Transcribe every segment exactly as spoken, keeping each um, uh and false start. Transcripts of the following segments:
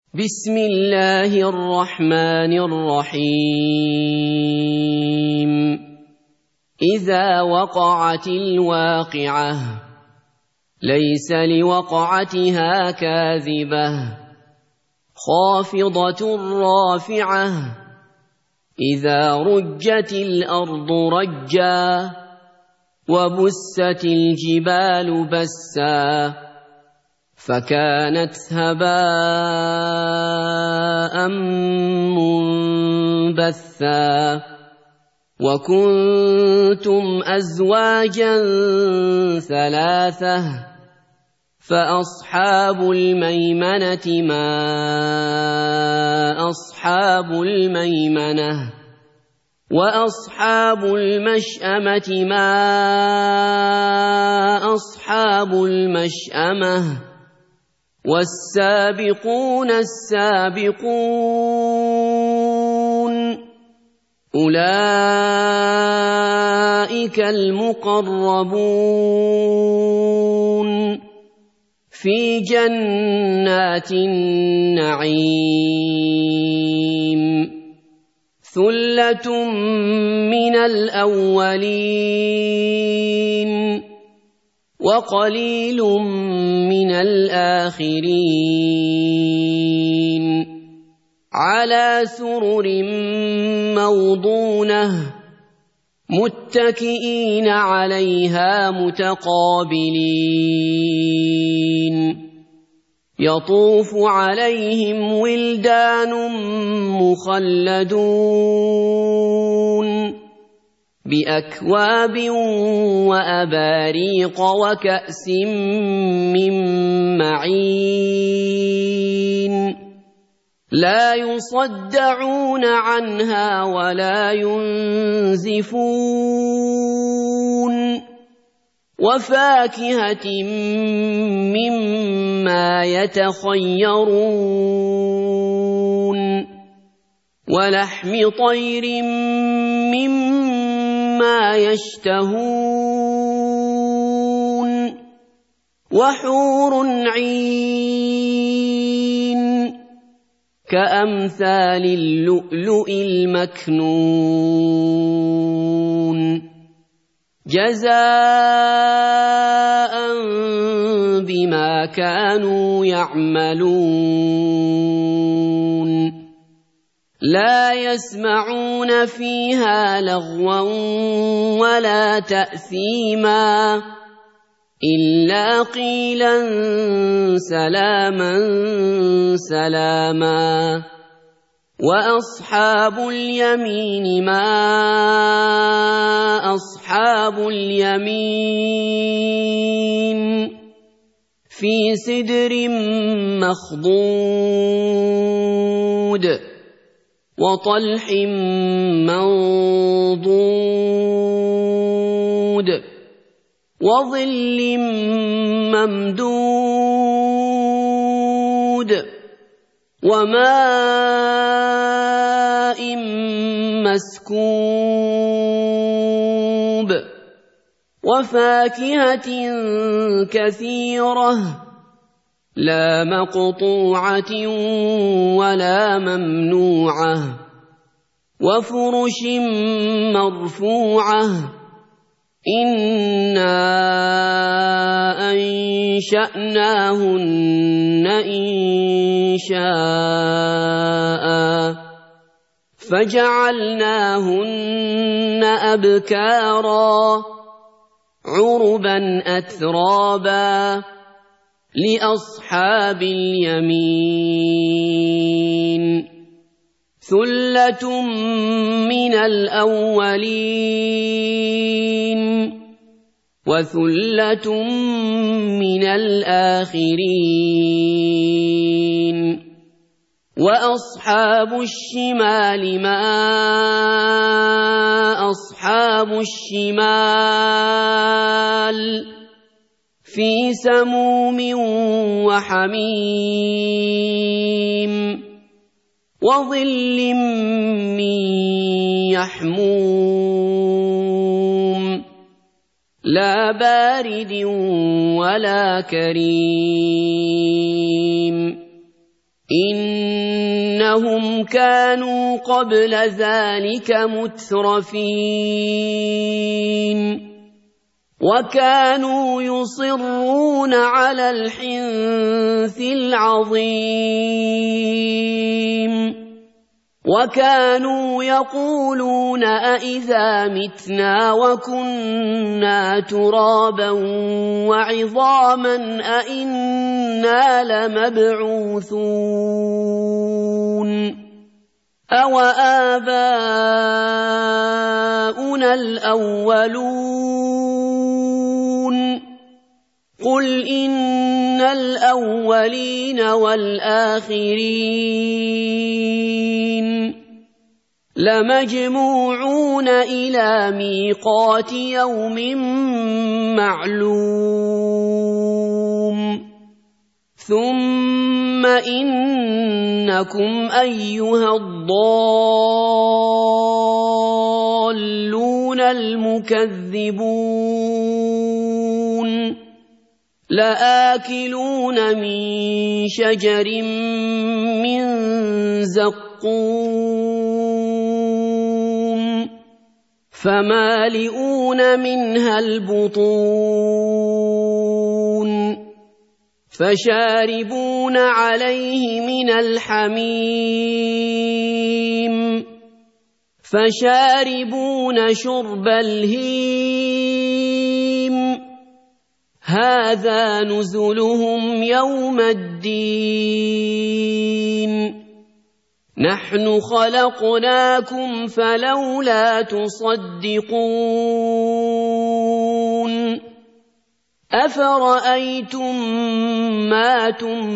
بسم الله الرحمن الرحيم إذا وقعت الواقعة ليس لوقعتها كاذبة خافضة رافعة إذا رجت الأرض رجا وبست الجبال بسا فكانت هباء منبثا وكنتم أزواجا ثلاثة فأصحاب الميمنة ما أصحاب الميمنة وأصحاب المشأمة ما أصحاب المشأمة والسابقون السابقون أولئك المقربون في جنات النعيم ثلة من الأولين وقليل من الآخرين على سرر موضونة متكئين عليها متقابلين يطوف عليهم ولدان مخلدون بأكواب وأباريق وكأس من معين لا يصدعون عنها ولا ينزفون وفاكهة مما يتخيرون ولحم طير مما يشتهون وحور عين كأمثال اللؤلؤ المكنون جزاء بما كانوا يعملون لا يسمعون فيها لغوا ولا تأثيما إلا قيلا سلاما سلاما وأصحاب اليمين ما أصحاب اليمين في سدر مخضود وطلح منضود وظل ممدود وماء مسكوب وفاكهة كثيرة لا مقطوعة ولا ممنوعة وفرش مرفوعة إنا أنشأناهن إنشاء فجعلناهن أبكارا عربا أترابا لأصحاب اليمين ثلة من الأولين وثلة من الآخرين وأصحاب الشمال ما أصحاب الشمال في سموم وحميم وظل من يحموم لا بارد ولا كريم إن إنهم كانوا قبل ذلك مترفين وكانوا يصرون على الحنث العظيم وكانوا يقولون أإذا متنا وكنا ترابا وعظاما أإنا لمبعوثون أو آباؤنا الأولون قل إن الأولين والآخرين لمجموعون إلى ميقات يوم معلوم ثم إنكم أيها الضالون المكذبون لآكلون من شجر من زقوم فمالئون منها البطون فشاربون عليه من الحميم فشاربون شرب الهيم هذا نزلهم يوم الدين نحن خلقناكم فلولا تصدقون أفرأيتم ما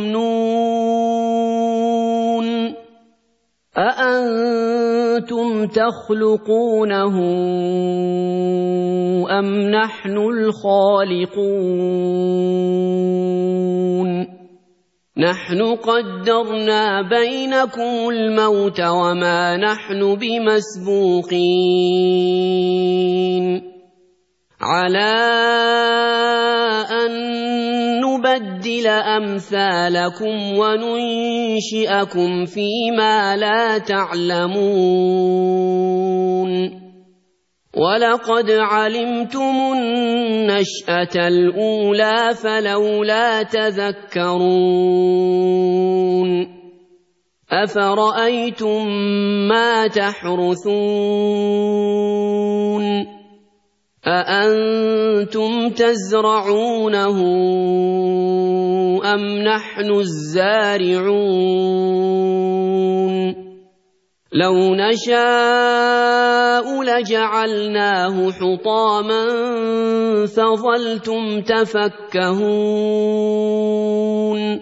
تمنون أأنتم تخلقونه أم نحن الخالقون نحن قدرنا بينكم الموت وما نحن بمسبوقين على أن نبدل أمثالكم وننشئكم فيما لا تعلمون ولقد علمتم النشأة الأولى فلولا تذكرون أفرأيتم ما تحرثون أأنتم تزرعونه أم نحن الزارعون لو نشاء لجعلناه حطاما فظلتم تفكهون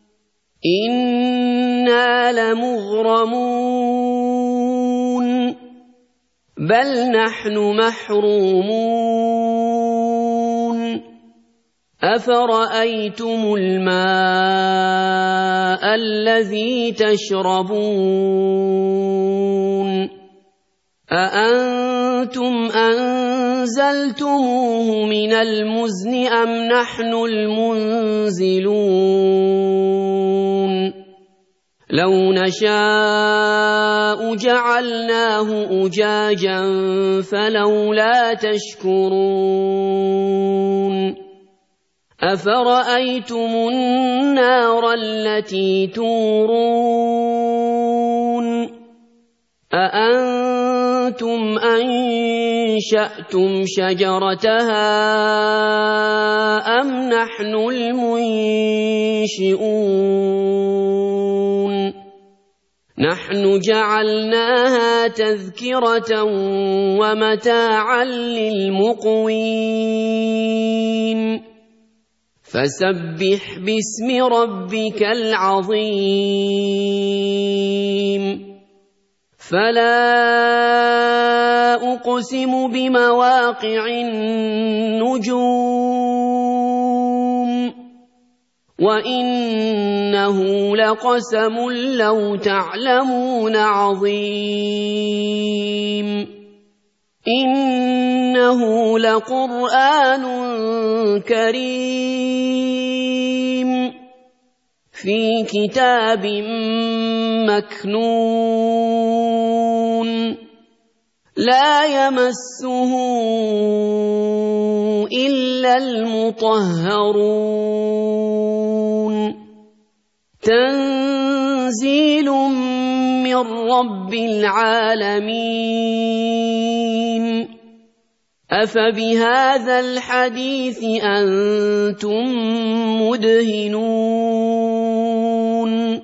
إنا لمغرمون بل نحن محرومون أفرأيتم الماء الذي تشربون أأنتم أنزلتموه من المزن أم نحن المنزلون لو نشاء جعلناه أجاجا فلولا تشكرون أفرأيتم النار التي تورون أأنتم أنشأتم شجرتها أم نحن المنشئون نحن جعلناها تذكرة ومتاعا للمقوين فسبح باسم ربك العظيم فلا أقسم بمواقع النجوم وإنه لقسم لو تعلمون عظيم إنه لقرآن كريم في كتاب مكنون لا يمسه إلا المطهرون تنزيل من رب العالمين أفبهذا الحديث أنتم مدهنون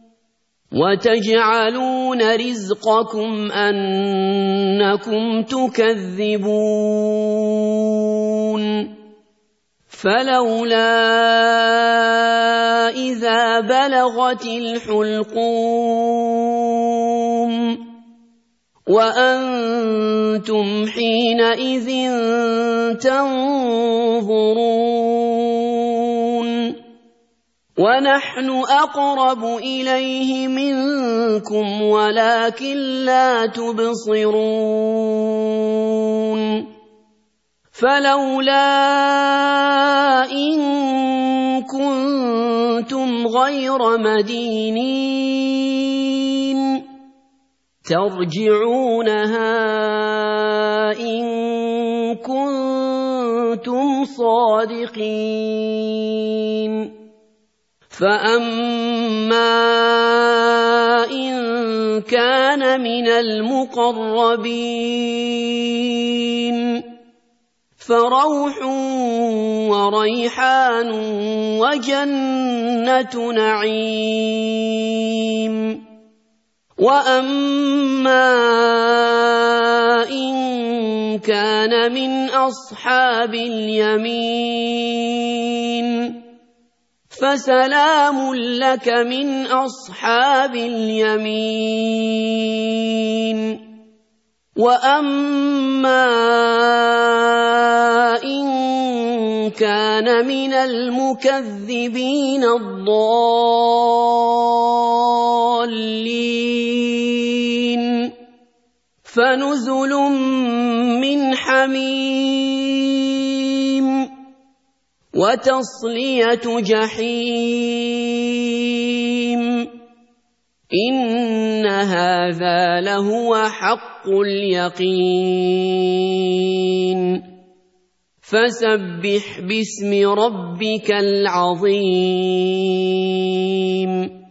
وتجعلون رزقكم أنكم تكذبون فلولا إذا بلغت الحلقوم وأنتم حينئذ تنظرون ونحن أقرب إليه منكم ولكن لا تبصرون فلولا إن كنتم غير مدينين ترجعونها إن كنتم صادقين فأما إن كان من المقربين فروح وريحان وجنة نعيم وأما إن كان من أصحاب اليمين فسلام لك من أصحاب اليمين وأما إن كان من المكذبين الضالين فنزل من حميم وتصلية جحيم إن هذا لهو حق اليقين فسبح باسم ربك العظيم